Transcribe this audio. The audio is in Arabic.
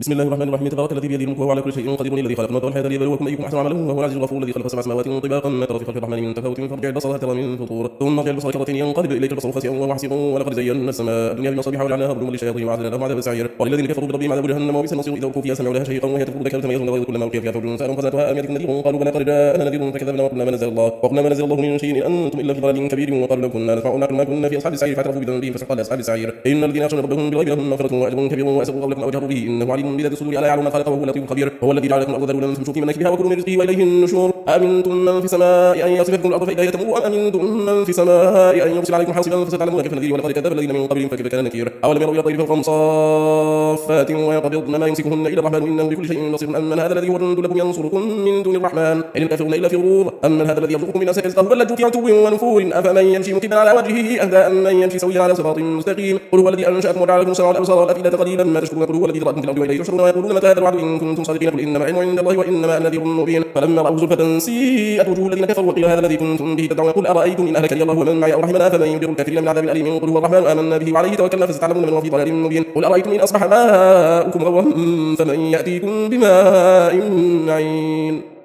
بسم الله الرحمن الرحيم. تبارك الذي بيده الملك وهو على كل شيء قدير، الذي خلق الموت والحياة ليبلوكم أيكم أحسن عملا وهو العزيز الغفور، الذي خلق سبع سماوات طباقا ما ترى في خلق الرحمن من تفاوت فارجع البصر هل ترى من فطور، ثم ارجع البصر كرتين ينقلب إليك البصر خاسئا وهو حسير، ولقد زينا السماء الدنيا بمصابيح وجعلناها رجوما للشياطين وأعتدنا لهم عذاب السعير، وللذين كفروا بربهم عذاب جهنم وبئس المصير، إذا ألقوا فيها سمعوا لها شيئا وهي تفور كانت تميز غيظ كلما ألقي فيها فوج سألهم خزنتها ألم يأتكم نذير قالوا بلى قد جاءنا نذير فكذبنا وقلنا ما نزل الله من شيء إن أنتم إلا في ضلال كبير، وقالوا لو كنا نسمع ونعقل ما كنا في أصحاب السعير فاعترفوا بذنبهم فسحقا لأصحاب السعير، إن الذين يخشون ربهم بالغيب لهم مغفرة وأجر كبير وأسروا قولكم أو جهروا به إنه عليم بذات الصدور ألا يعلم ما خلق وهو اللطيف الخبير، هو الذي جعل لكم الأرض ذلولا فامشوا في مناكبها وكلوا من رزقه وإليه النشور، أأمنتم من في السماء أن يصف بكم الأرض فإذا هي تمور، أم أمنتم من في السماء أن يرسل عليكم حاصبا فستعلمون كيف نذير، ولقد كذب الذين من قبلهم فكيف كان نكير، أولم يروا إلى الطير فوقهم صافات ويقبضن ما يمسكهن إلا الرحمن إنه بكل شيء بصير، أمن هذا الذي هو جند لكم ينصركم من دون الرحمن إن الكافرون إلا في غرور، أمن هذا الذي يرزقكم من أسفل رزقه بل لجوا في عتو ونفور، أفمن يمشي مكبا على وجهه أهدى أمن يمشي سويا على صراط مستقيم، قل هو الذي أنشأكم وجعل لكم السمع والأبصار والأفئدة قليلا ما تشكرون، قل هو الذي ذرأكم في الأرض وإليه تحشرون ويقولون متى هذا الوعد إن كنتم صادقين، قل إنما العلم عند الله وإنما أنا نذير مبين، فلما رأوا زلفة سيئت وجوه الذين كفروا وقيل هذا الذي كنتم به تدعون، قل أرأيتم إن أهلكني الله ومن معي أو رحمنا فمن يجر الكافرين من عذاب أليم، قل هو الرحمن آمنا به وعليه توكلنا فستعلمون من هو في ضلال مبين، قل أرأيتم إن أصبح ماؤكم غورا فمن يأتيكم بماء معين.